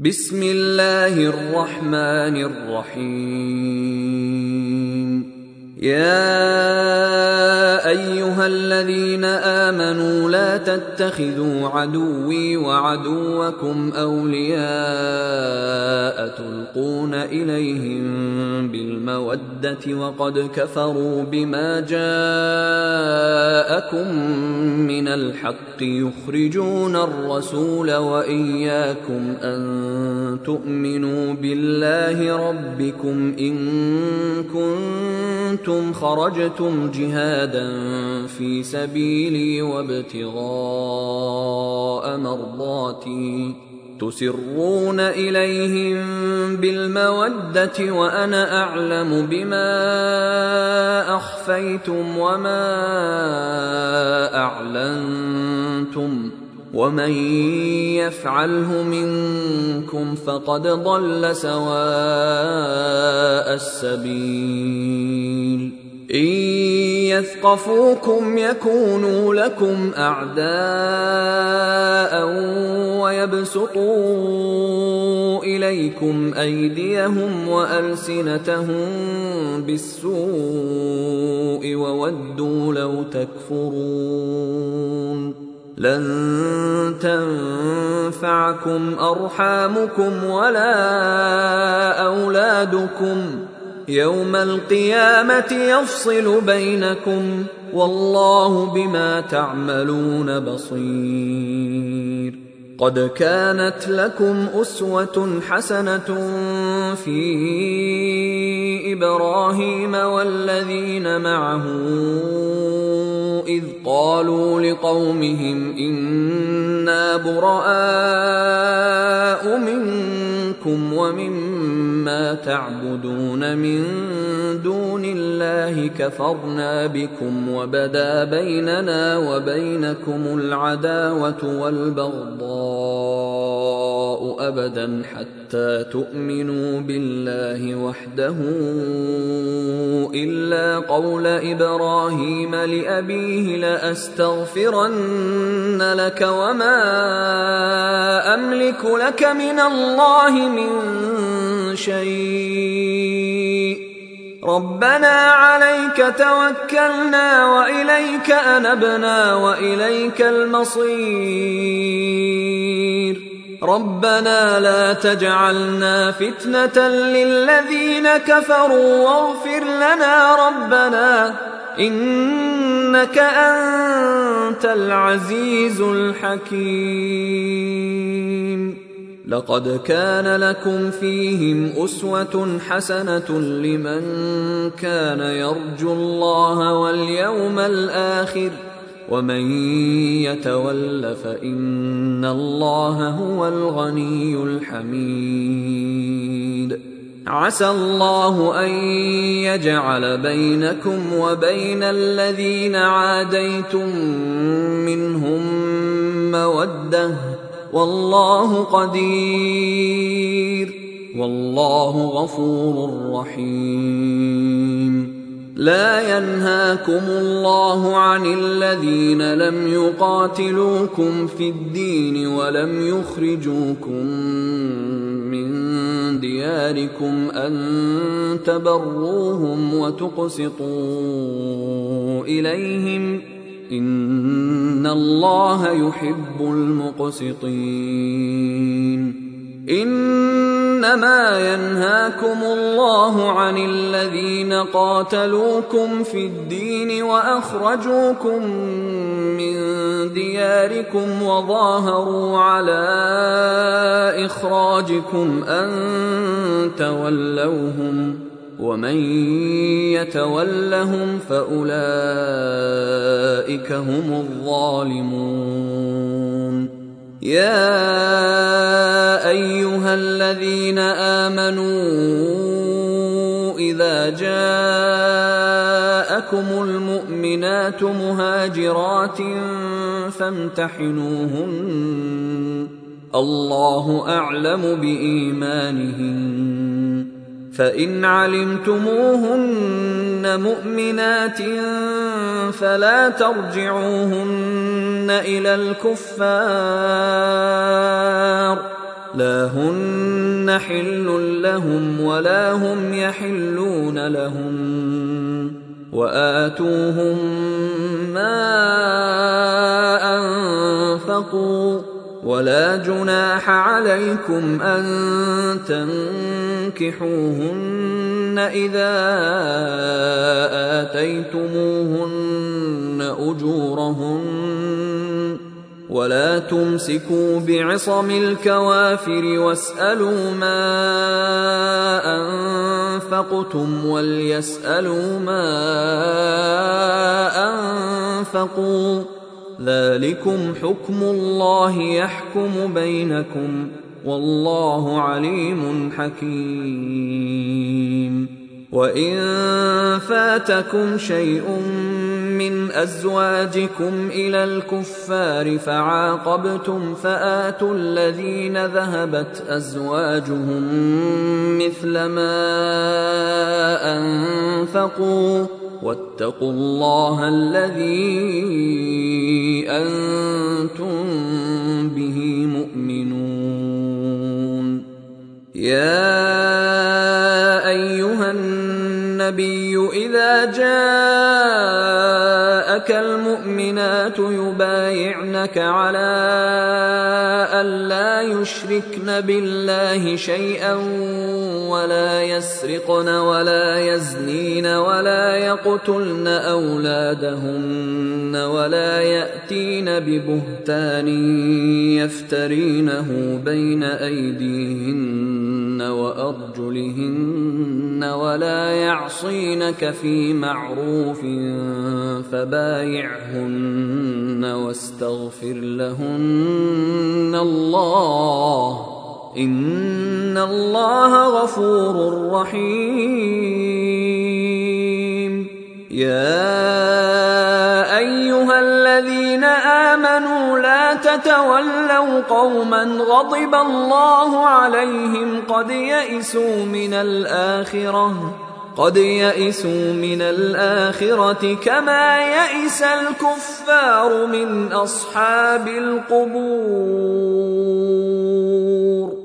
بسم الله الرحمن الرحيم. يا أيها الذين آمنوا لا تتخذوا عدوي وعدوكم أولياء تلقون إليهم بالمودة وقد كفروا بما جاءكم من الحق يخرجون الرسول وإياكم أن تؤمنوا بالله ربكم إن كنتم خرجتم جهادا في سبيلي وابتغاء مرضاتي تسرون إليهم بالمودة وأنا أعلم بما أخفيتم وما أعلنتم ومن يفعله منكم فقد ضل سواء السبيل. إن يثقفوكم يكونوا لكم أعداء ويبسطوا إليكم أيديهم وألسنتهم بالسوء وودوا لو تكفرون. لن تنفعكم أرحامكم ولا أولادكم يوم القيامة يفصل بينكم والله بما تعملون بصير. قد كانت لكم أسوة حسنة في إبراهيم والذين معه إذ قالوا لقومهم إنا براء منكم ومما تعبدون من دون الله كفرنا بكم وبدا بيننا وبينكم العداوة والبغضاء أبدا حتى تؤمنوا بالله وحده إلا قول إبراهيم لأبيه لأستغفرن لك وما أملك لك من الله من شيء ربنا عليك توكلنا وإليك أنبنا وإليك المصير. ربنا لا تجعلنا فتنة للذين كفروا واغفر لنا ربنا إنك أنت العزيز الحكيم. لقد كان لكم فيهم أسوة حسنة لمن كان يرجو الله واليوم الآخر ومن يتول فإن الله هو الغني الحميد. عسى الله أن يجعل بينكم وبين الذين عاديتم منهم مودة والله قدير والله غفور رحيم. لا ينهاكم الله عن الذين لم يقاتلوكم في الدين ولم يخرجوكم من دياركم أن تبروهم وتقسطوا إليهم إن الله يحب المقسطين. إنما ينهاكم الله عن الذين قاتلوكم في الدين وأخرجوكم من دياركم وظاهروا على إخراجكم أن تولوهم ومن يتولهم فأولئك هم الظالمون. يا أيها الذين آمنوا إذا جاءكم المؤمنات مهاجرات فامتحنوهن الله أعلم بإيمانهن فإن علمتموهن مؤمنات فلا ترجعوهن إلى الكفار لا هن حل لهم ولا هم يحلون لهم وآتوهم ما أنفقوا ولا جناح عليكم أن تنكحوهن إذا آتيتموهن أجورهن ولا تمسكوا بعصم الكوافر واسألوا ما أنفقتم وليسألوا ما أنفقوا ذلكم حكم الله يحكم بينكم والله عليم حكيم. وإن فاتكم شيء من أزواجكم إلى الكفار فعاقبتم فآتوا الذين ذهبت أزواجهم مثل ما أنفقوا واتقوا الله الذي أنتم به مؤمنون. يا أيها النبي إذا جاءك المؤمنات يبايعنك على ألا يشركن بالله شيئا ولا يسرقن ولا يزنين ولا يقتلن أولادهن ولا يأتين ببهتان يفترينه بين أيديهن وأرجلهن ولا يعصينك في معروف فبايعهن واستغفر لهن الله إن الله غفور رحيم. يا أيها الذين آمنوا لا تتولوا قوما غضب الله عليهم قد يئسوا من الآخرة كما يئس الكفار من أصحاب القبور.